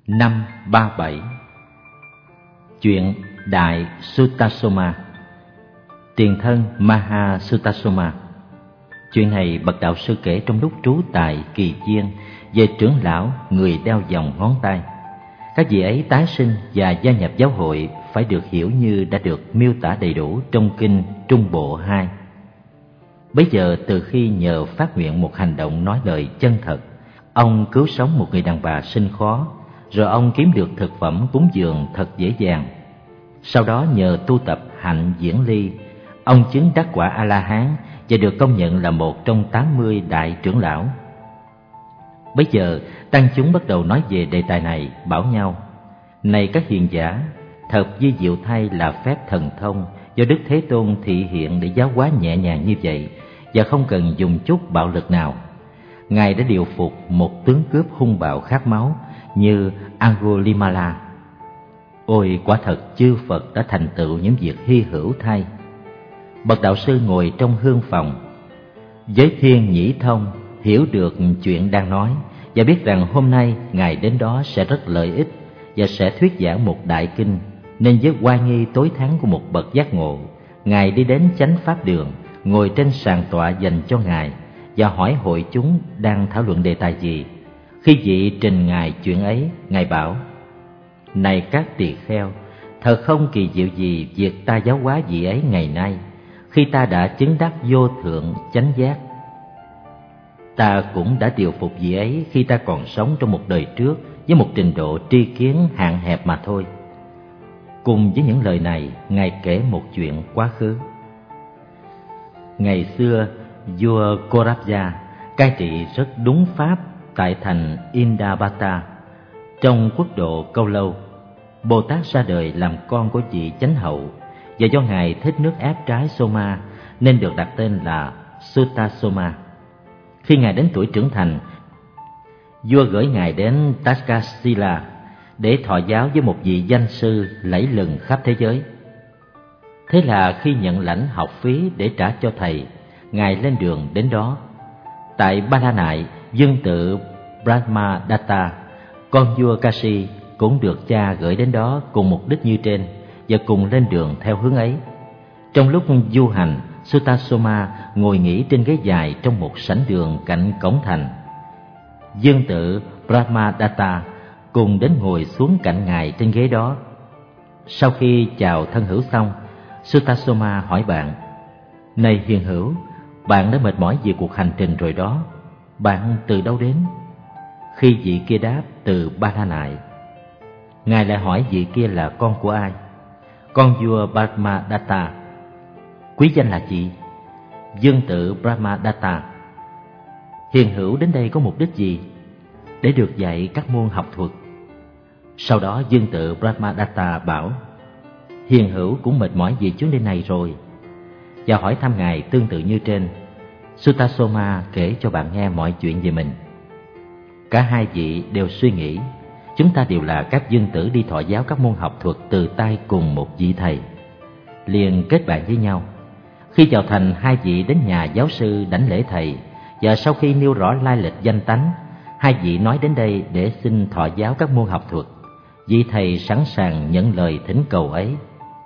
537. Chuyện Đại Sutasoma. Tiền thân Maha Sutasoma. Chuyện này bậc đạo sư kể trong lúc trú tại Kỳ Viên về trưởng lão người đeo vòng ngón tay. Các vị ấy tái sinh và gia nhập giáo hội phải được hiểu như đã được miêu tả đầy đủ trong kinh Trung Bộ 2. Bấy giờ từ khi nhờ phát nguyện một hành động nói lời chân thật, ông cứu sống một người đàn bà sinh khó, rồi ông kiếm được thực phẩm cúng dường thật dễ dàng. Sau đó nhờ tu tập hạnh diễn ly, ông chứng đắc quả A-la-hán và được công nhận là một trong 80 đại trưởng lão. Bấy giờ tăng chúng bắt đầu nói về đề tài này, bảo nhau: này các hiền giả, thật vi diệu thay là phép thần thông do Đức Thế Tôn thị hiện để giáo hóa nhẹ nhàng như vậy, và không cần dùng chút bạo lực nào. Ngài đã điều phục một tướng cướp hung bạo khát máu như Angulimala. Ôi, quả thật chư Phật đã thành tựu những việc hy hữu thay. Bậc đạo sư ngồi trong hương phòng, với thiên nhĩ thông hiểu được chuyện đang nói và biết rằng hôm nay Ngài đến đó sẽ rất lợi ích và sẽ thuyết giảng một đại kinh, nên với oai nghi tối thắng của một bậc giác ngộ, Ngài đi đến chánh pháp đường, ngồi trên sàn tọa dành cho Ngài và hỏi hội chúng đang thảo luận đề tài gì. Khi vị trình Ngài chuyện ấy, Ngài bảo: này các tỳ kheo, thật không kỳ diệu gì việc ta giáo hóa vị ấy ngày nay, khi ta đã chứng đắc vô thượng chánh giác. Ta cũng đã điều phục vị ấy khi ta còn sống trong một đời trước với một trình độ tri kiến hạn hẹp mà thôi. Cùng với những lời này, Ngài kể một chuyện quá khứ. Ngày xưa, vua Korabja cai trị rất đúng pháp tại thành Indabata trong quốc độ Câu Lâu. Bồ Tát ra đời làm con của vị chánh hậu, và do Ngài thích nước ép trái Soma nên được đặt tên là Sutasoma. Khi Ngài đến tuổi trưởng thành, vua gửi Ngài đến Takshashila để thọ giáo với một vị danh sư lẫy lừng khắp thế giới. Thế là khi nhận lãnh học phí để trả cho thầy, Ngài lên đường đến đó. Tại Ba La Nại, dương tự Brahmadatta, con vua Kashi, cũng được cha gửi đến đó cùng mục đích như trên, và cùng lên đường theo hướng ấy. Trong lúc du hành, Sutasoma ngồi nghỉ trên ghế dài trong một sảnh đường cạnh cổng thành. Dương tự Brahmadatta cùng đến ngồi xuống cạnh Ngài trên ghế đó. Sau khi chào thân hữu xong, Sutasoma hỏi bạn: này hiền hữu, bạn đã mệt mỏi vì cuộc hành trình rồi đó. Bạn từ đâu đến? Khi vị kia đáp: từ Ba La Nại. Ngài lại hỏi vị kia là con của ai? Con vua Brahmadatta. Quý danh là gì? Dương tự Brahmadatta. Hiền hữu đến đây có mục đích gì? Để được dạy các môn học thuật. Sau đó dương tự Brahmadatta bảo: hiền hữu cũng mệt mỏi vì chuyến đi này rồi, và hỏi thăm Ngài tương tự như trên. Sutasoma kể cho bạn nghe mọi chuyện về mình. Cả hai vị đều suy nghĩ, chúng ta đều là các dương tử đi thọ giáo các môn học thuật từ tay cùng một vị thầy, liền kết bạn với nhau. Khi vào thành, hai vị đến nhà giáo sư đảnh lễ thầy, và sau khi nêu rõ lai lịch danh tánh, hai vị nói đến đây để xin thọ giáo các môn học thuật. Vị thầy sẵn sàng nhận lời thỉnh cầu ấy.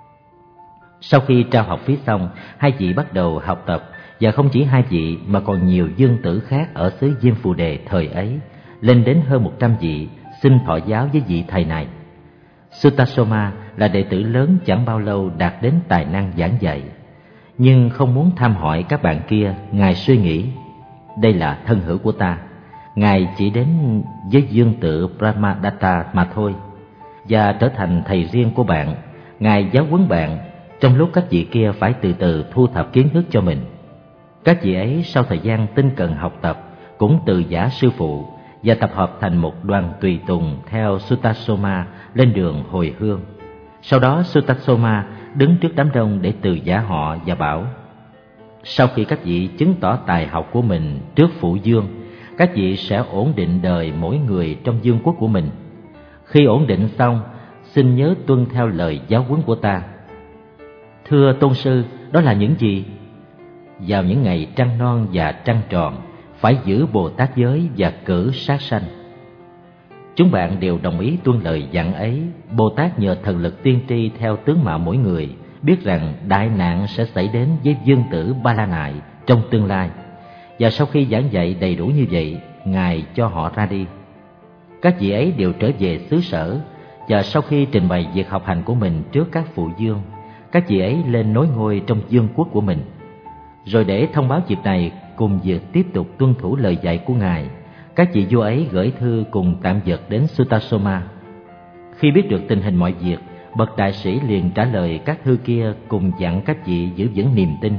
Sau khi trao học phí xong, hai vị bắt đầu học tập, và không chỉ hai vị mà còn nhiều dương tử khác ở xứ Diêm Phù Đề thời ấy, lên đến hơn 100 vị xin thọ giáo với vị thầy này. Sutasoma là đệ tử lớn chẳng bao lâu đạt đến tài năng giảng dạy, nhưng không muốn thăm hỏi các bạn kia. Ngài suy nghĩ, đây là thân hữu của ta, Ngài chỉ đến với dương tự Brahmadatta mà thôi, và trở thành thầy riêng của bạn. Ngài giáo huấn bạn trong lúc các vị kia phải từ từ thu thập kiến thức cho mình. Các vị ấy sau thời gian tinh cần học tập cũng từ giả sư phụ và tập hợp thành một đoàn tùy tùng theo Sutasoma lên đường hồi hương. Sau đó Sutasoma đứng trước đám đông để từ giả họ và bảo: sau khi các vị chứng tỏ tài học của mình trước phụ dương, các vị sẽ ổn định đời mỗi người trong vương quốc của mình. Khi ổn định xong, xin nhớ tuân theo lời giáo huấn của ta. Thưa tôn sư, đó là những gì? Vào những ngày trăng non và trăng tròn, phải giữ Bồ Tát giới và cử sát sanh. Chúng bạn đều đồng ý tuân lời dặn ấy. Bồ Tát nhờ thần lực tiên tri theo tướng mạo mỗi người, biết rằng đại nạn sẽ xảy đến với vương tử Ba La Nại trong tương lai. Và sau khi giảng dạy đầy đủ như vậy, Ngài cho họ ra đi. Các vị ấy đều trở về xứ sở, và sau khi trình bày việc học hành của mình trước các phụ vương, các vị ấy lên nối ngôi trong vương quốc của mình. Rồi để thông báo việc này cùng việc tiếp tục tuân thủ lời dạy của Ngài, các vị vua ấy gửi thư cùng tạm vật đến Sutasoma. Khi biết được tình hình mọi việc, bậc đại sĩ liền trả lời các thư kia cùng dặn các vị giữ vững niềm tin.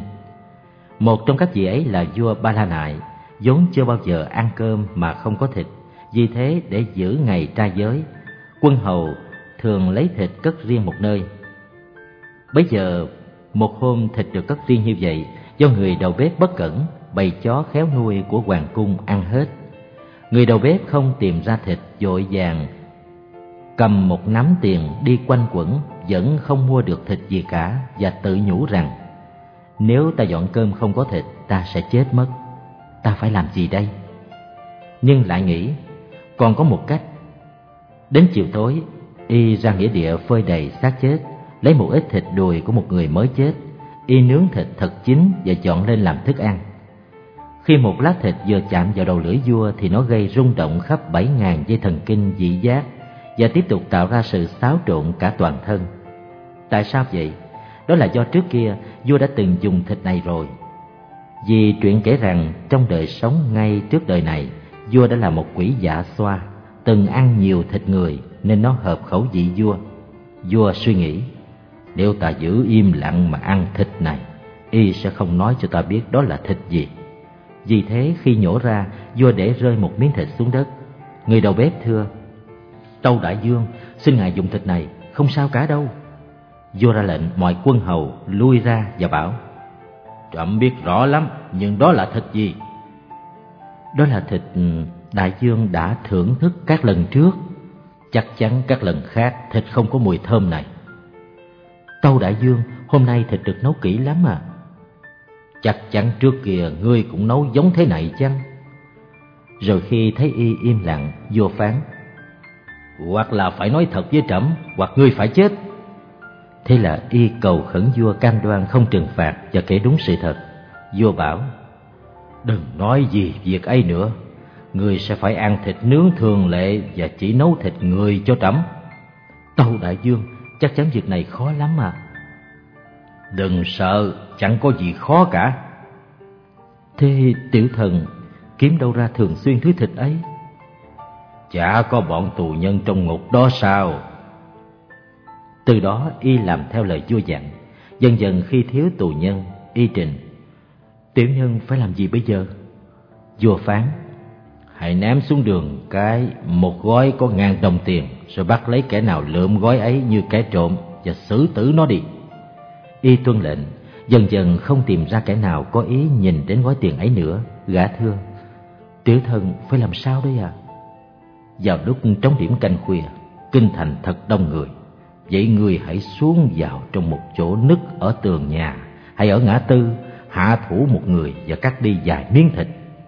Một trong các vị ấy là vua Ba La Nại, vốn chưa bao giờ ăn cơm mà không có thịt. Vì thế để giữ ngày trai giới, quân hầu thường lấy thịt cất riêng một nơi. Bấy giờ một hôm thịt được cất riêng như vậy, do người đầu bếp bất cẩn, bầy chó khéo nuôi của hoàng cung ăn hết. Người đầu bếp không tìm ra thịt, vội vàng cầm một nắm tiền đi quanh quẩn, vẫn không mua được thịt gì cả, và tự nhủ rằng: nếu ta dọn cơm không có thịt, ta sẽ chết mất. Ta phải làm gì đây? Nhưng lại nghĩ còn có một cách. Đến chiều tối, y ra nghĩa địa phơi đầy xác chết, lấy một ít thịt đùi của một người mới chết, y nướng thịt thật chín và dọn lên làm thức ăn. Khi một lát thịt vừa chạm vào đầu lưỡi vua thì nó gây rung động khắp 7.000 dây thần kinh vị giác và tiếp tục tạo ra sự xáo trộn cả toàn thân. Tại sao vậy? Đó là do trước kia vua đã từng dùng thịt này rồi. Vì truyện kể rằng trong đời sống ngay trước đời này, vua đã là một quỷ dạ xoa, từng ăn nhiều thịt người nên nó hợp khẩu vị vua. Vua suy nghĩ, nếu ta giữ im lặng mà ăn thịt này, y sẽ không nói cho ta biết đó là thịt gì. Vì thế khi nhổ ra, vua để rơi một miếng thịt xuống đất. Người đầu bếp thưa: Tâu đại vương, xin ngài dùng thịt này, không sao cả đâu. Vua ra lệnh mọi quân hầu lui ra và bảo: Trẫm biết rõ lắm, nhưng đó là thịt gì? Đó là thịt đại vương đã thưởng thức các lần trước. Chắc chắn các lần khác thịt không có mùi thơm này. Tâu đại vương, hôm nay thịt được nấu kỹ lắm à. Chắc chắn trước kia ngươi cũng nấu giống thế này chăng? Rồi khi thấy y im lặng, vua phán: Hoặc là phải nói thật với trẫm, hoặc ngươi phải chết. Thế là y cầu khẩn vua cam đoan không trừng phạt và kể đúng sự thật. Vua bảo: Đừng nói gì việc ấy nữa, ngươi sẽ phải ăn thịt nướng thường lệ và chỉ nấu thịt người cho trẫm. Tâu đại vương, chắc chắn việc này khó lắm à. Đừng sợ, chẳng có gì khó cả. Thế tiểu thần kiếm đâu ra thường xuyên thứ thịt ấy? Chả có bọn tù nhân trong ngục đó sao? Từ đó y làm theo lời vua dặn. Dần dần khi thiếu tù nhân, y trình: Tiểu nhân phải làm gì bây giờ? Vua phán: Hãy ném xuống đường một gói có 1.000 đồng tiền, rồi bắt lấy kẻ nào lượm gói ấy như kẻ trộm và xử tử nó đi. Y tuân lệnh. Dần dần không tìm ra kẻ nào có ý nhìn đến gói tiền ấy nữa. Gã thưa: Tiểu thần phải làm sao đây à? Vào lúc trống điểm canh khuya, kinh thành thật đông người. Vậy ngươi hãy xuống vào trong một chỗ nứt ở tường nhà hay ở ngã tư, hạ thủ một người và cắt đi vài miếng thịt.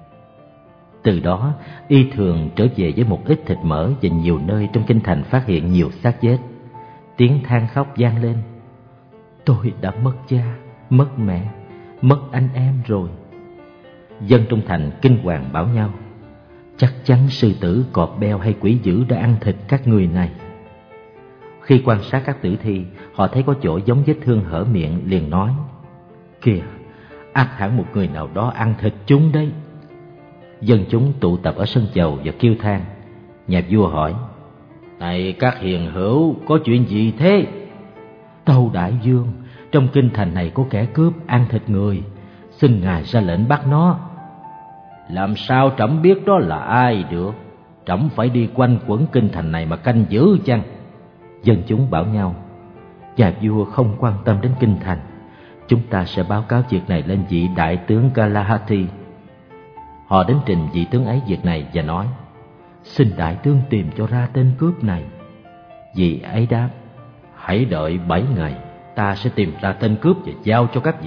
Từ đó y thường trở về với một ít thịt mỡ, và nhiều nơi trong kinh thành phát hiện nhiều xác chết. Tiếng than khóc vang lên: Tôi đã mất cha, mất mẹ, mất anh em rồi. Dân trong thành kinh hoàng bảo nhau: Chắc chắn sư tử, cọp beo hay quỷ dữ đã ăn thịt các người này. Khi quan sát các tử thi, họ thấy có chỗ giống vết thương hở miệng, liền nói: Kìa, ắt hẳn một người nào đó ăn thịt chúng đấy. Dân chúng tụ tập ở sân chầu và kêu than. Nhà vua hỏi: Này các hiền hữu, có chuyện gì thế? Tâu đại vương, trong kinh thành này có kẻ cướp ăn thịt người, xin ngài ra lệnh bắt nó. Làm sao trẫm biết đó là ai được? Trẫm phải đi quanh quẩn kinh thành này mà canh giữ chăng? Dân chúng bảo nhau: Nhà vua không quan tâm đến kinh thành, chúng ta sẽ báo cáo việc này lên vị đại tướng Galahati. Họ đến trình vị tướng ấy việc này và nói: Xin đại tướng tìm cho ra tên cướp này. Vị ấy đáp: Hãy đợi 7 ngày, ta sẽ tìm ra tên cướp và giao cho các vị.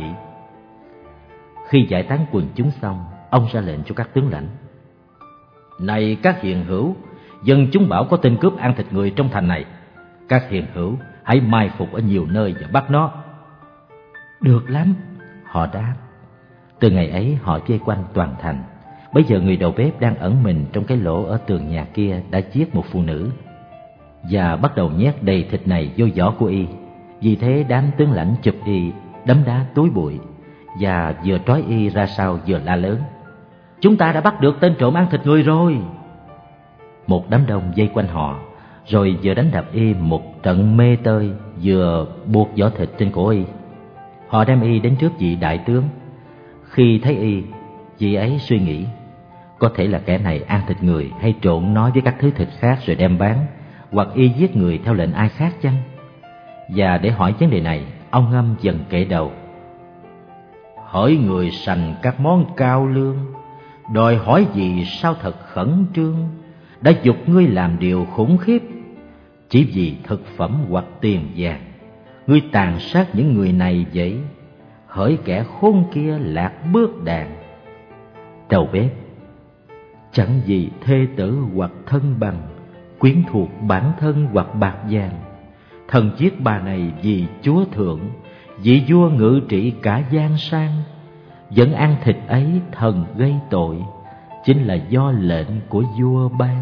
Khi giải tán quần chúng xong, ông ra lệnh cho các tướng lãnh: Này các hiền hữu, dân chúng bảo có tên cướp ăn thịt người trong thành này. Các hiền hữu hãy mai phục ở nhiều nơi và bắt nó. Được lắm, họ đáp. Từ ngày ấy họ vây quanh toàn thành. Bây giờ người đầu bếp đang ẩn mình trong cái lỗ ở tường nhà kia đã giết một phụ nữ và bắt đầu nhét đầy thịt này vô giỏ của y. Vì thế đám tướng lãnh chụp y, đấm đá túi bụi và vừa trói y ra sau vừa la lớn: Chúng ta đã bắt được tên trộm ăn thịt người rồi. Một đám đông vây quanh họ, rồi vừa đánh đập y một trận mê tơi, vừa buộc giỏ thịt trên cổ y. Họ đem y đến trước vị đại tướng. Khi thấy y, vị ấy suy nghĩ: có thể là kẻ này ăn thịt người hay trộn nó với các thứ thịt khác rồi đem bán, hoặc y giết người theo lệnh ai khác chăng? Và để hỏi vấn đề này, ông Ngâm dần kể đầu: Hỡi người sành các món cao lương, đòi hỏi gì sao thật khẩn trương, đã giục ngươi làm điều khủng khiếp. Chỉ vì thực phẩm hoặc tiền vàng, ngươi tàn sát những người này vậy. Hỡi kẻ khôn kia lạc bước đàn. Đầu bếp: Chẳng vì thê tử hoặc thân bằng, quyến thuộc bản thân hoặc bạc vàng. Thần giết bà này vì chúa thượng, vị vua ngự trị cả giang sang. Vẫn ăn thịt ấy thần gây tội, chính là do lệnh của vua ban.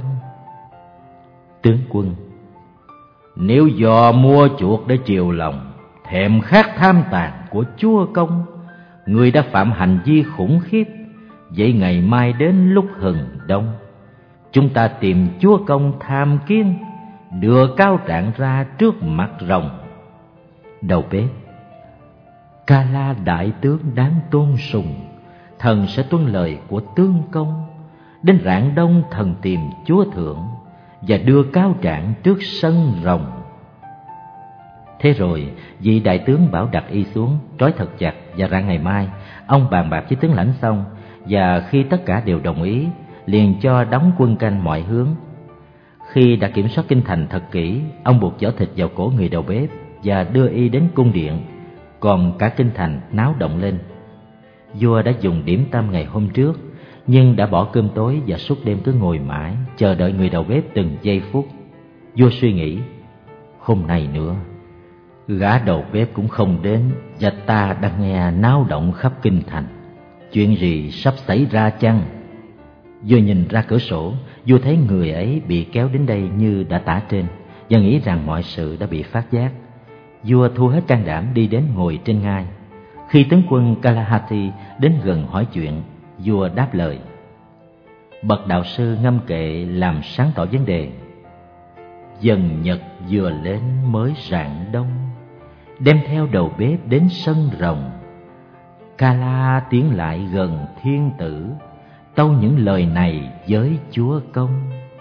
Tướng quân: Nếu do mua chuộc để chiều lòng, thèm khát tham tàn của chúa công, người đã phạm hành vi khủng khiếp. Vậy ngày mai đến lúc hừng đông, chúng ta tìm chúa công tham kiến, đưa cáo trạng ra trước mặt rồng. Đầu bếp: Ca La đại tướng đáng tôn sùng, thần sẽ tuân lời của tướng công. Đến rạng đông thần tìm chúa thượng, và đưa cáo trạng trước sân rồng. Thế rồi vị đại tướng bảo đặt y xuống, trói thật chặt, và rạng ngày mai ông bàn bạc với tướng lãnh xong, và khi tất cả đều đồng ý, liền cho đóng quân canh mọi hướng. Khi đã kiểm soát kinh thành thật kỹ, ông buộc giỏ thịt vào cổ người đầu bếp và đưa y đến cung điện. Còn cả kinh thành náo động lên. Vua đã dùng điểm tâm ngày hôm trước, nhưng đã bỏ cơm tối và suốt đêm cứ ngồi mãi chờ đợi người đầu bếp từng giây phút. Vua suy nghĩ: hôm nay nữa gã đầu bếp cũng không đến, và ta đang nghe náo động khắp kinh thành. Chuyện gì sắp xảy ra chăng? Vua nhìn ra cửa sổ, vua thấy người ấy bị kéo đến đây như đã tả trên, và nghĩ rằng mọi sự đã bị phát giác. Vua thu hết can đảm đi đến ngồi trên ngai. Khi tướng quân Kalahati đến gần hỏi chuyện, vua đáp lời. Bậc đạo sư ngâm kệ làm sáng tỏ vấn đề. Dần nhật vừa lên mới rạng đông, đem theo đầu bếp đến sân rồng. Kala tiến lại gần thiên tử, tâu những lời này với chúa công.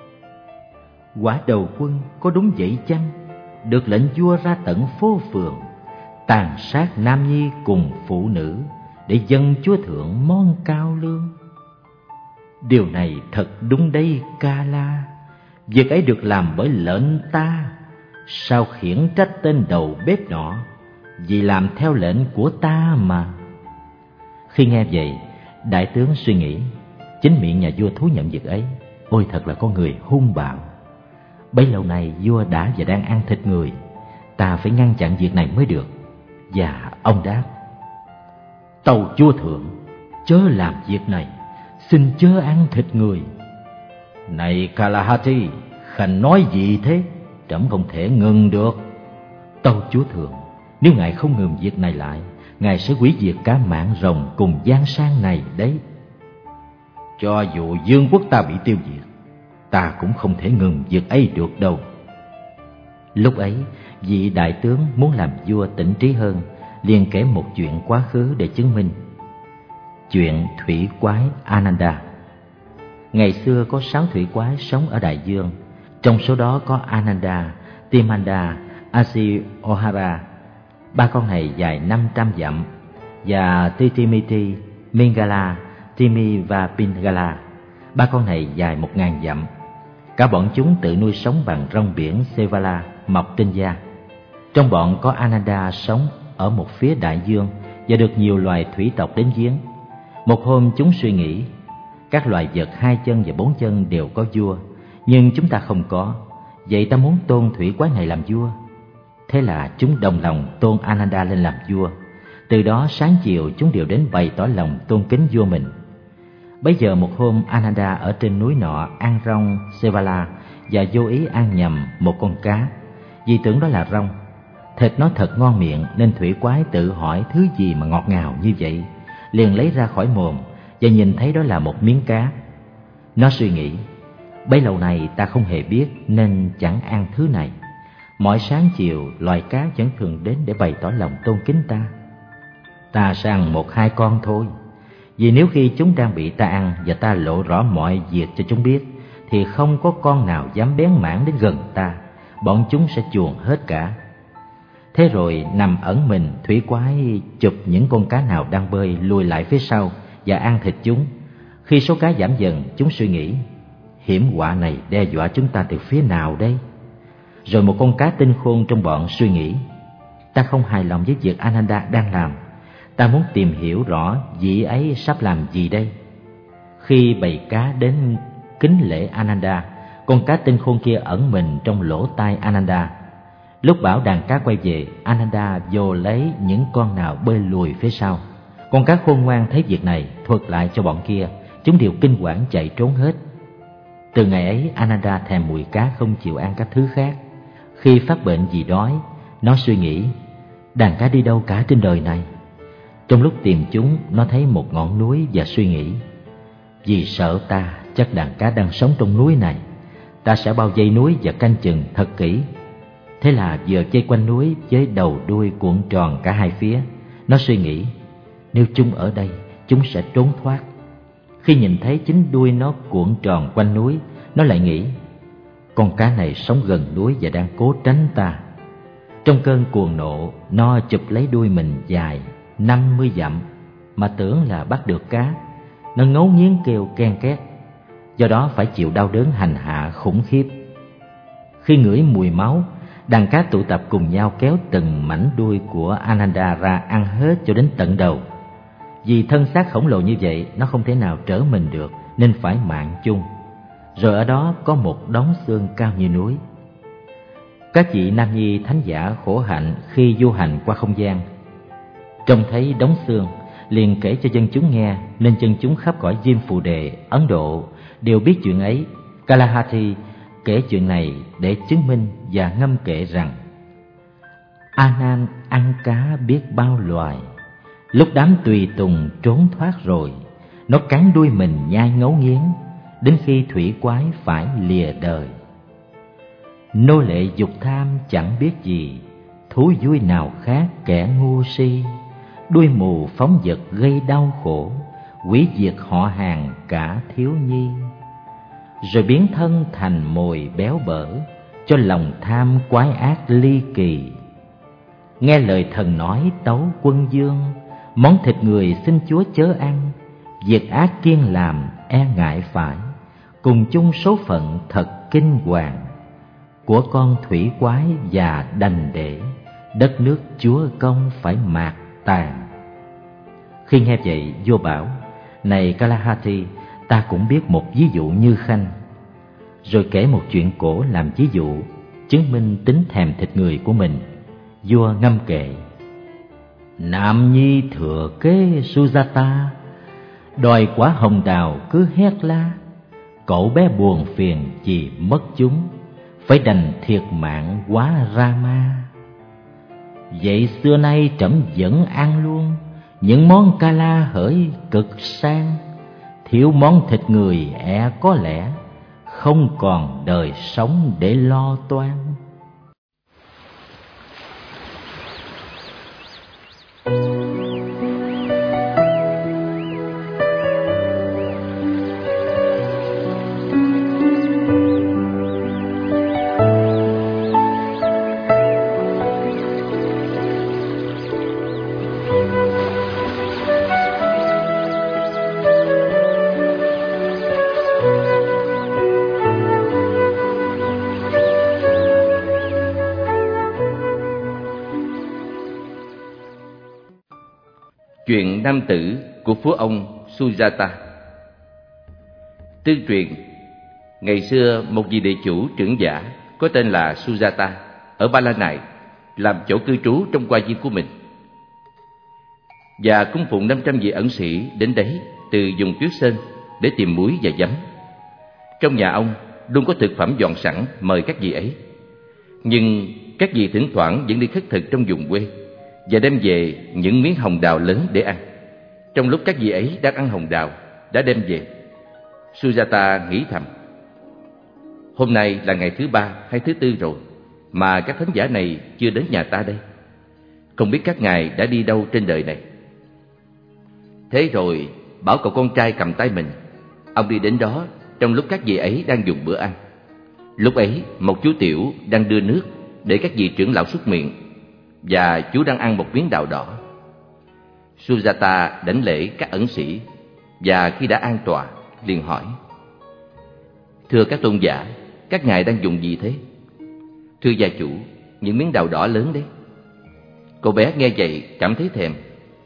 Quả đầu quân có đúng vậy chăng? Được lệnh vua ra tận phố phường, tàn sát nam nhi cùng phụ nữ, để dâng chúa thượng món cao lương. Điều này thật đúng đây Kala. Việc ấy được làm bởi lệnh ta, sao khiển trách tên đầu bếp nọ? Vì làm theo lệnh của ta mà. Khi nghe vậy, đại tướng suy nghĩ, chính miệng nhà vua thú nhận việc ấy. Ôi thật là con người hung bạo. Bấy lâu nay vua đã và đang ăn thịt người, ta phải ngăn chặn việc này mới được. Và ông đáp: tâu chúa thượng, chớ làm việc này, xin chớ ăn thịt người. Này Kalahati, khanh nói gì thế? Trẫm không thể ngừng được. Tâu chúa thượng, nếu ngài không ngừng việc này lại, ngài sẽ hủy diệt cả mạng rồng cùng giang sang này đấy. Cho dù vương quốc ta bị tiêu diệt, ta cũng không thể ngừng việc ấy được đâu. Lúc ấy, vị đại tướng muốn làm vua tỉnh trí hơn, liền kể một chuyện quá khứ để chứng minh. Chuyện thủy quái Ananda. Ngày xưa có 6 thủy quái sống ở đại dương. Trong số đó có Ananda, Timanda, Asiohara. 3 con này dài 500 dặm, và Titimiti, Mingala, Timi và Pingala. 3 con này dài 1000 dặm. Cả bọn chúng tự nuôi sống bằng rong biển Sevala mọc trên da. Trong bọn có Ananda sống ở một phía đại dương và được nhiều loài thủy tộc đến viếng. Một hôm chúng suy nghĩ, các loài vật 2 chân và 4 chân đều có vua, Nhưng chúng ta không có, vậy ta muốn tôn thủy quái này làm vua. Thế là chúng đồng lòng tôn Ananda lên làm vua. Từ đó sáng chiều chúng đều đến bày tỏ lòng tôn kính vua mình. Bấy giờ một hôm, Ananda ở trên núi nọ ăn rong Sevala và vô ý ăn nhầm một con cá, vì tưởng đó là rong. Thịt nó thật ngon miệng nên thủy quái tự hỏi thứ gì mà ngọt ngào như vậy, liền lấy ra khỏi mồm và nhìn thấy đó là một miếng cá. Nó suy nghĩ, bấy lâu nay ta không hề biết nên chẳng ăn thứ này. Mỗi sáng chiều loài cá vẫn thường đến để bày tỏ lòng tôn kính ta. Ta sẽ ăn một hai con thôi, vì nếu khi chúng đang bị ta ăn và ta lộ rõ mọi việc cho chúng biết, thì không có con nào dám bén mảng đến gần ta, bọn chúng sẽ chuồn hết cả. Thế rồi nằm ẩn mình, thủy quái chụp những con cá nào đang bơi lùi lại phía sau và ăn thịt chúng. Khi số cá giảm dần, chúng suy nghĩ, hiểm họa này đe dọa chúng ta từ phía nào đây? Rồi một con cá tinh khôn trong bọn suy nghĩ, ta không hài lòng với việc Ananda đang làm, ta muốn tìm hiểu rõ vị ấy sắp làm gì đây. Khi bầy cá đến kính lễ Ananda, con cá tinh khôn kia ẩn mình trong lỗ tai Ananda. Lúc bảo đàn cá quay về, Ananda vô lấy những con nào bơi lùi phía sau. Con cá khôn ngoan thấy việc này, thuật lại cho bọn kia, chúng đều kinh hoảng chạy trốn hết. Từ ngày ấy, Ananda thèm mùi cá không chịu ăn các thứ khác. Khi phát bệnh vì đói, nó suy nghĩ, đàn cá đi đâu cả trên đời này. Trong lúc tìm chúng, nó thấy một ngọn núi và suy nghĩ, vì sợ ta, chắc đàn cá đang sống trong núi này. Ta sẽ bao vây núi và canh chừng thật kỹ. Thế là vừa vây quanh núi với đầu đuôi cuộn tròn cả hai phía. Nó suy nghĩ, nếu chúng ở đây, chúng sẽ trốn thoát. Khi nhìn thấy chính đuôi nó cuộn tròn quanh núi, nó lại nghĩ, con cá này sống gần núi và đang cố tránh ta. Trong cơn cuồng nộ, nó chụp lấy đuôi mình dài 50 dặm mà tưởng là bắt được cá. Nó ngấu nghiến kêu ken két, do đó phải chịu đau đớn hành hạ khủng khiếp. Khi ngửi mùi máu, đàn cá tụ tập cùng nhau kéo từng mảnh đuôi của Ananda ra ăn hết cho đến tận đầu. Vì thân xác khổng lồ như vậy, nó không thể nào trở mình được nên phải mạng chung. Rồi ở đó có một đống xương cao như núi. Các vị nam nhi thánh giả khổ hạnh khi du hành qua không gian, trông thấy đống xương liền kể cho dân chúng nghe, nên dân chúng khắp cõi Diêm Phù Đề, Ấn Độ đều biết chuyện ấy. Kalahati kể chuyện này để chứng minh và ngâm kệ rằng, A Nan ăn cá biết bao loài, lúc đám tùy tùng trốn thoát rồi, nó cắn đuôi mình nhai ngấu nghiến, đến khi thủy quái phải lìa đời. Nô lệ dục tham chẳng biết gì, thú vui nào khác kẻ ngu si, đuôi mù phóng vật gây đau khổ, hủy diệt họ hàng cả thiếu nhi. Rồi biến thân thành mồi béo bở, cho lòng tham quái ác ly kỳ. Nghe lời thần nói tấu quân dương, món thịt người xin Chúa chớ ăn, việc ác kiêng làm e ngại phải, cùng chung số phận thật kinh hoàng. Của con thủy quái và đành để, đất nước Chúa công phải mạt tàn. Khi nghe vậy, vua bảo, này Kalahati, ta cũng biết một ví dụ như khanh. Rồi kể một chuyện cổ làm ví dụ, chứng minh tính thèm thịt người của mình. Vua ngâm kệ, Nam nhi thừa kế Sujata, đòi quả hồng đào cứ hét la, cậu bé buồn phiền vì mất chúng, phải đành thiệt mạng quá Rama. Vậy xưa nay trẫm vẫn ăn luôn những món kala hỡi cực sang, thiếu món thịt người có lẽ không còn đời sống để lo toan. Chuyện nam tử của phú ông Sujata. Tương truyền, Ngày xưa một vị địa chủ trưởng giả có tên là Sujata ở Ba La Nại làm chỗ cư trú trong hoa viên của mình, và cung phụng 500 vị ẩn sĩ đến đấy từ vùng Tuyết Sơn để tìm muối và giấm. Trong nhà ông luôn có thực phẩm dọn sẵn mời các vị ấy, nhưng các vị thỉnh thoảng vẫn đi khất thực trong vùng quê và đem về những miếng hồng đào lớn để ăn. Trong lúc các vị ấy đang ăn hồng đào đã đem về, Sujata nghĩ thầm: hôm nay là ngày thứ 3 hay thứ 4 rồi mà các thánh giả này chưa đến nhà ta đây. Không biết các ngài đã đi đâu trên đời này. Thế rồi bảo cậu con trai cầm tay mình. Ông đi đến đó trong lúc các vị ấy đang dùng bữa ăn. Lúc ấy một chú tiểu đang đưa nước để các vị trưởng lão súc miệng, và chú đang ăn một miếng đào đỏ. Sujata đảnh lễ các ẩn sĩ, và khi đã an tọa liền hỏi: thưa các tôn giả, các ngài đang dùng gì thế? Thưa gia chủ, những miếng đào đỏ lớn đấy. Cậu bé nghe vậy cảm thấy thèm.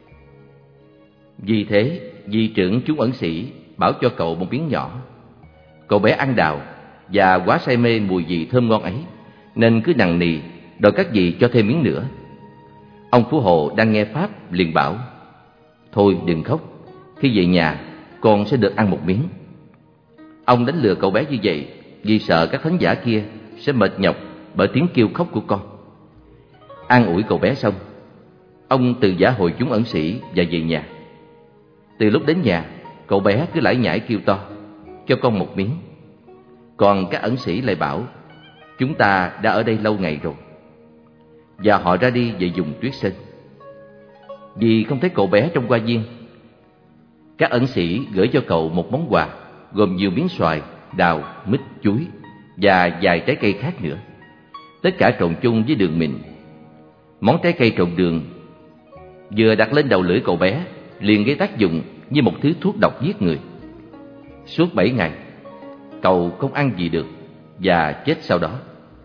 Vì thế vị trưởng chúng ẩn sĩ bảo cho cậu một miếng nhỏ. Cậu bé ăn đào và quá say mê mùi vị thơm ngon ấy, nên cứ nằng nì đòi các vị cho thêm miếng nữa. Ông Phú Hộ đang nghe pháp liền bảo: thôi đừng khóc, khi về nhà con sẽ được ăn một miếng. Ông đánh lừa cậu bé như vậy vì sợ các thánh giả kia sẽ mệt nhọc bởi tiếng kêu khóc của con. An ủi cậu bé xong, ông từ giả hội chúng ẩn sĩ và về nhà. Từ lúc đến nhà, cậu bé cứ lải nhải kêu to: cho con một miếng. Còn các ẩn sĩ lại bảo: chúng ta đã ở đây lâu ngày rồi. Và họ ra đi về vùng Tuyết Sơn. Vì không thấy cậu bé trong hoa viên, các ẩn sĩ gửi cho cậu một món quà gồm nhiều miếng xoài, đào, mít, chuối và vài trái cây khác nữa, tất cả trộn chung với đường mịn. Món trái cây trộn đường vừa đặt lên đầu lưỡi cậu bé liền gây tác dụng như một thứ thuốc độc giết người. Suốt 7 ngày, cậu không ăn gì được và chết sau đó.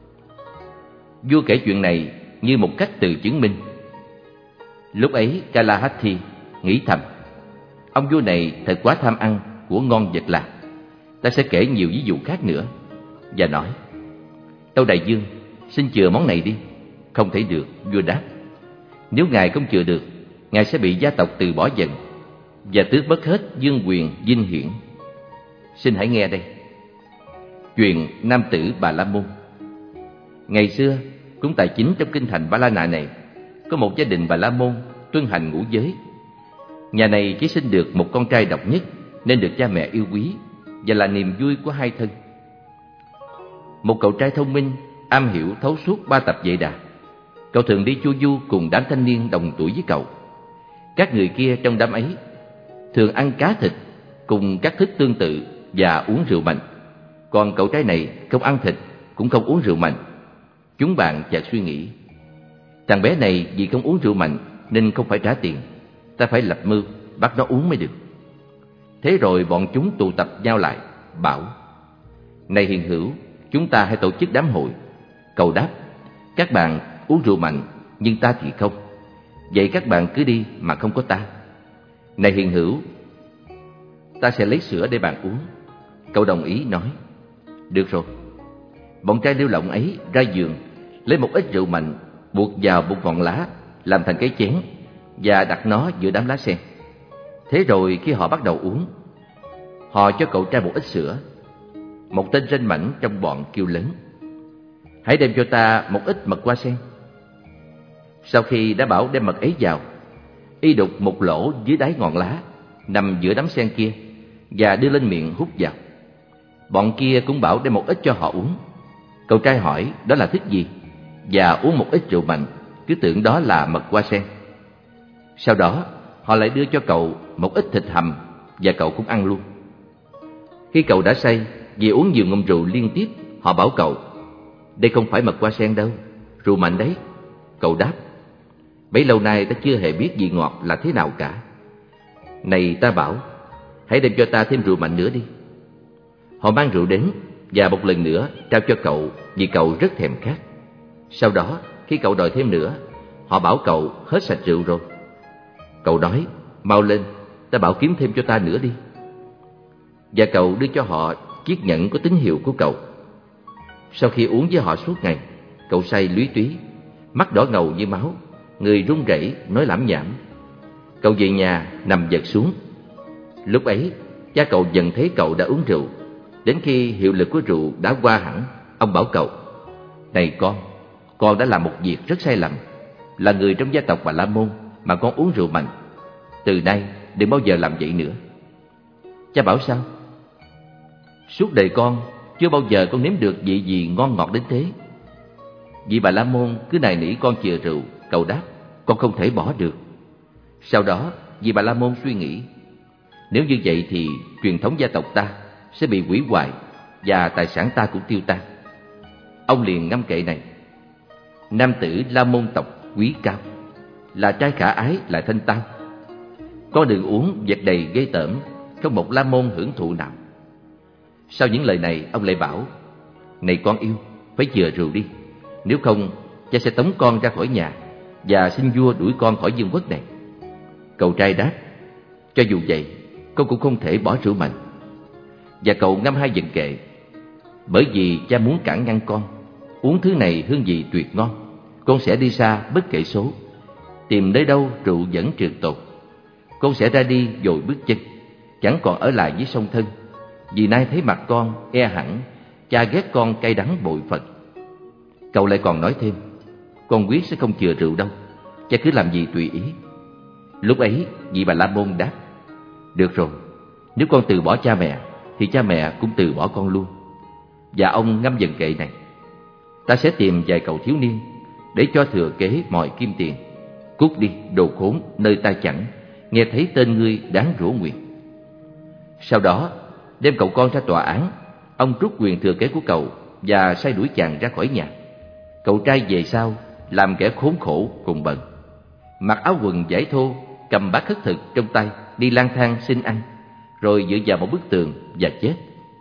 Vua kể chuyện này như một cách từ chứng minh. Lúc ấy Kalahati nghĩ thầm: ông vua này thật quá tham ăn của ngon vật lạ. Ta sẽ kể nhiều ví dụ khác nữa. Và nói: tâu đại vương, xin chừa món này đi. Không thể được, vua đáp. Nếu ngài không chừa được, ngài sẽ bị gia tộc từ bỏ dần và tước mất hết vương quyền vinh hiển. Xin hãy nghe đây. Chuyện nam tử Bà La Môn. Ngày xưa, cung tài chính trong kinh thành Ba La Nại này có một gia đình Bà La Môn tuân hành ngũ giới. Nhà này chỉ sinh được một con trai độc nhất nên được cha mẹ yêu quý và là niềm vui của hai thân. Một cậu trai thông minh, am hiểu thấu suốt 3 tập Vệ Đà. Cậu thường đi chu du cùng đám thanh niên đồng tuổi với cậu. Các người kia trong đám ấy thường ăn cá thịt cùng các thức tương tự và uống rượu mạnh. Còn cậu trai này không ăn thịt cũng không uống rượu mạnh. Chúng bạn chợt suy nghĩ: thằng bé này vì không uống rượu mạnh nên không phải trả tiền, ta phải lập mưu bắt nó uống mới được. Thế rồi bọn chúng tụ tập nhau lại, bảo: này hiền hữu, chúng ta hãy tổ chức đám hội. Cậu đáp: các bạn uống rượu mạnh nhưng ta thì không. Vậy các bạn cứ đi mà không có ta. Này hiền hữu, ta sẽ lấy sữa để bạn uống. Cậu đồng ý nói: được rồi. Bọn trai lêu lỏng ấy ra giường, lấy một ít rượu mạnh buộc vào một ngọn lá làm thành cái chén và đặt nó giữa đám lá sen. Thế rồi khi họ bắt đầu uống, họ cho cậu trai một ít sữa. Một tên ranh mãnh trong bọn kêu lớn: hãy đem cho ta một ít mật hoa sen. Sau khi đã bảo đem mật ấy vào, y đục một lỗ dưới đáy ngọn lá nằm giữa đám sen kia và đưa lên miệng hút vào. Bọn kia cũng bảo đem một ít cho họ uống. Cậu trai hỏi đó là thích gì và uống một ít rượu mạnh, cứ tưởng đó là mật hoa sen. Sau đó họ lại đưa cho cậu một ít thịt hầm và cậu cũng ăn luôn. Khi cậu đã say vì uống nhiều ngụm rượu liên tiếp, họ bảo cậu: đây không phải mật hoa sen đâu, rượu mạnh đấy. Cậu đáp: bấy lâu nay ta chưa hề biết vị ngọt là thế nào cả. Này ta bảo, hãy đem cho ta thêm rượu mạnh nữa đi. Họ mang rượu đến và một lần nữa trao cho cậu vì cậu rất thèm khát. Sau đó khi cậu đòi thêm nữa, họ bảo cậu hết sạch rượu rồi. Cậu nói: mau lên, ta bảo kiếm thêm cho ta nữa đi. Và cậu đưa cho họ chiếc nhẫn có tín hiệu của cậu. Sau khi uống với họ suốt ngày, cậu say lúy túy, mắt đỏ ngầu như máu, người run rẩy nói lảm nhảm. Cậu về nhà nằm vật xuống. Lúc ấy, cha cậu dần thấy cậu đã uống rượu. Đến khi hiệu lực của rượu đã qua hẳn, ông bảo cậu: "Này con đã làm một việc rất sai lầm. Là người trong gia tộc Bà La Môn mà con uống rượu mạnh. Từ nay đừng bao giờ làm vậy nữa." Cha bảo sao? "Suốt đời con chưa bao giờ con nếm được vị gì ngon ngọt đến thế." Vị Bà La Môn cứ nài nỉ con chừa rượu. Cậu đáp: "Con không thể bỏ được." Sau đó vị Bà La Môn suy nghĩ: nếu như vậy thì truyền thống gia tộc ta sẽ bị hủy hoại và tài sản ta cũng tiêu tan. Ông liền ngâm kệ này: "Nam tử La Môn tộc quý cao, là trai khả ái lại thanh tao. Con đừng uống vật đầy ghê tởm, không một La Môn hưởng thụ nào." Sau những lời này, ông lại bảo: "Này con yêu, phải chừa rượu đi. Nếu không, cha sẽ tống con ra khỏi nhà và xin vua đuổi con khỏi vương quốc này." Cậu trai đáp: "Cho dù vậy, con cũng không thể bỏ rượu mạnh." Và cậu ngâm 2 vần kệ: "Bởi vì cha muốn cản ngăn con, uống thứ này hương vị tuyệt ngon, con sẽ đi xa bất kể số, tìm nơi đâu rượu vẫn trường tồn. Con sẽ ra đi dội bước chân, chẳng còn ở lại với song thân. Vì nay thấy mặt con e hẳn, cha ghét con cay đắng bội phần." Cậu lại còn nói thêm: "Con quyết sẽ không chừa rượu đâu, cha cứ làm gì tùy ý." Lúc ấy vị Bà La Môn đáp: "Được rồi, nếu con từ bỏ cha mẹ thì cha mẹ cũng từ bỏ con luôn." Và ông ngâm vần kệ này: "Ta sẽ tìm vài cậu thiếu niên để cho thừa kế mọi kim tiền. Cút đi, đồ khốn, nơi ta chẳng nghe thấy tên ngươi đáng rủa nguyền." Sau đó đem cậu con ra tòa án. Ông rút quyền thừa kế của cậu và sai đuổi chàng ra khỏi nhà. Cậu trai về sau làm kẻ khốn khổ cùng bần, mặc áo quần vải thô, cầm bát khất thực trong tay, đi lang thang xin ăn, rồi dựa vào một bức tường và chết.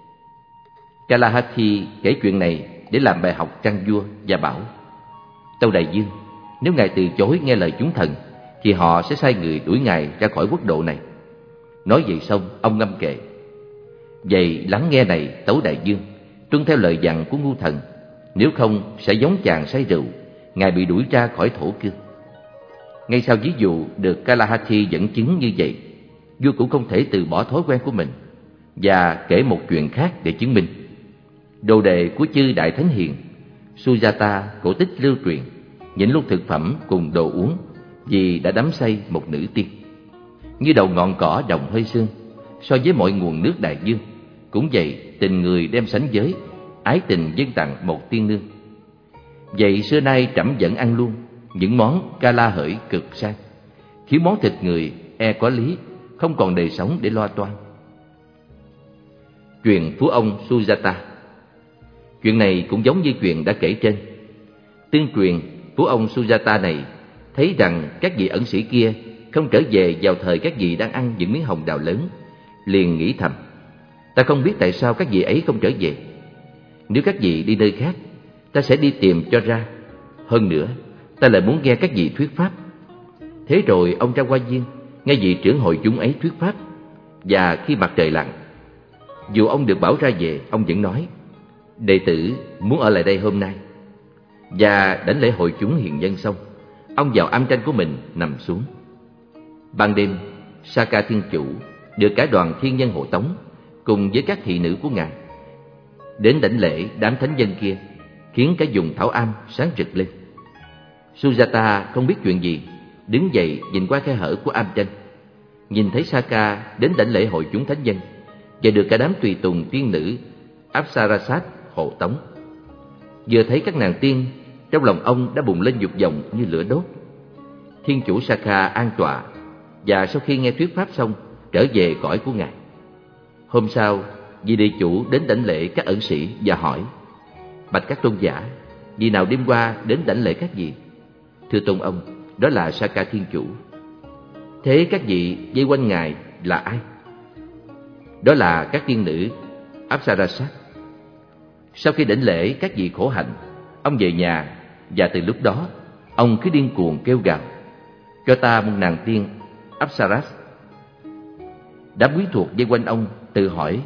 Kalahati kể chuyện này để làm bài học trăng vua và bảo: "Tâu đại vương, nếu ngài từ chối nghe lời chúng thần thì họ sẽ sai người đuổi ngài ra khỏi quốc độ này." Nói vậy xong, ông ngâm kệ: "Vậy lắng nghe này tấu đại vương, tuân theo lời dặn của ngu thần, nếu không sẽ giống chàng say rượu, ngài bị đuổi ra khỏi thổ cư." Ngay sau ví dụ được Kalahati dẫn chứng như vậy, vua cũng không thể từ bỏ thói quen của mình, và kể một chuyện khác để chứng minh. Đồ đệ của chư đại thánh hiền Sujata, cổ tích lưu truyền, nhịn luôn thực phẩm cùng đồ uống vì đã đắm say một nữ tiên. Như đầu ngọn cỏ đồng hơi sương, so với mọi nguồn nước đại dương, cũng vậy tình người đem sánh giới, ái tình dâng tặng một tiên nương. Vậy xưa nay trẫm vẫn ăn luôn những món Kala hởi cực sang, thiếu món thịt người e có lý, không còn đời sống để lo toan. Chuyện phú ông Sujata. Chuyện này cũng giống như chuyện đã kể trên. Tương truyền, phú ông Sujata này thấy rằng các vị ẩn sĩ kia không trở về vào thời các vị đang ăn những miếng hồng đào lớn, liền nghĩ thầm: ta không biết tại sao các vị ấy không trở về. Nếu các vị đi nơi khác, ta sẽ đi tìm cho ra. Hơn nữa, ta lại muốn nghe các vị thuyết pháp. Thế rồi ông ra qua viên, nghe vị trưởng hội chúng ấy thuyết pháp. Và khi mặt trời lặn, dù ông được bảo ra về, ông vẫn nói: đệ tử muốn ở lại đây hôm nay. Và đến lễ hội chúng hiền nhân xong, ông vào am tranh của mình nằm xuống. Ban đêm, Saka Thiên Chủ được cả đoàn thiên nhân hộ tống cùng với các thị nữ của ngài đến đảnh lễ đám thánh nhân kia, khiến cả vùng thảo am sáng rực lên. Sujata không biết chuyện gì, đứng dậy nhìn qua khe hở của am tranh, nhìn thấy Saka đến đảnh lễ hội chúng thánh nhân và được cả đám tùy tùng tiên nữ Apsarasat hộ tống. Vừa thấy các nàng tiên, trong lòng ông đã bùng lên dục vọng như lửa đốt. Thiên chủ Saka an tọa, và sau khi nghe thuyết pháp xong, trở về cõi của ngài. Hôm sau, vị địa chủ đến đảnh lễ các ẩn sĩ và hỏi: bạch các tôn giả, vị nào đêm qua đến đảnh lễ các vị? Thưa tôn ông, đó là Saka Thiên Chủ. Thế các vị vây quanh ngài là ai? Đó là các tiên nữ Apsarasat. Sau khi đảnh lễ các vị khổ hạnh, ông về nhà, và từ lúc đó ông cứ điên cuồng kêu gào: cho ta một nàng tiên Apsaras. Đám quý thuộc vây quanh ông tự hỏi: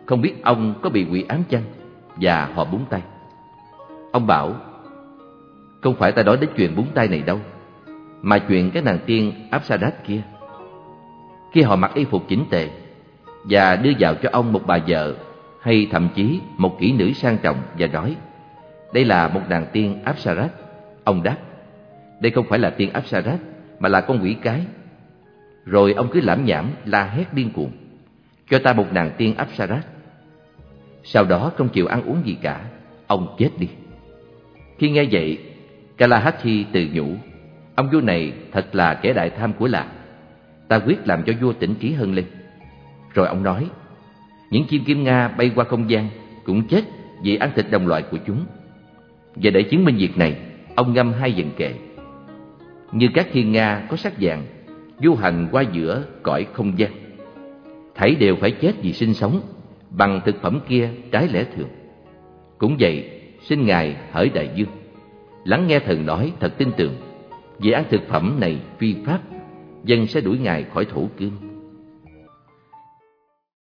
không biết ông có bị quỷ ám chăng, và họ búng tay. Ông bảo, không phải ta nói đến chuyện búng tay này đâu, mà chuyện cái nàng tiên Apsarat kia. Khi họ mặc y phục chỉnh tề và đưa vào cho ông một bà vợ hay thậm chí một kỹ nữ sang trọng và nói, đây là một nàng tiên Apsarat, ông đáp, đây không phải là tiên Apsarat mà là con quỷ cái. Rồi ông cứ lảm nhảm la hét điên cuồng, cho ta một nàng tiên Apsarat. Sau đó không chịu ăn uống gì cả, ông chết đi. Khi nghe vậy, Kalahati tự nhủ, ông vua này thật là kẻ đại tham của làng, ta quyết làm cho vua tỉnh trí hơn lên. Rồi ông nói, những chim kim nga bay qua không gian cũng chết vì ăn thịt đồng loại của chúng. Và để chứng minh việc này, ông ngâm 2 vần kệ: như các thiên nga có sắc vàng du hành qua giữa cõi không gian, thảy đều phải chết vì sinh sống bằng thực phẩm kia trái lẽ thường. Cũng vậy, xin Ngài hỡi đại dương, lắng nghe thần nói thật tin tưởng, vì ăn thực phẩm này phi pháp, dân sẽ đuổi Ngài khỏi thổ cương.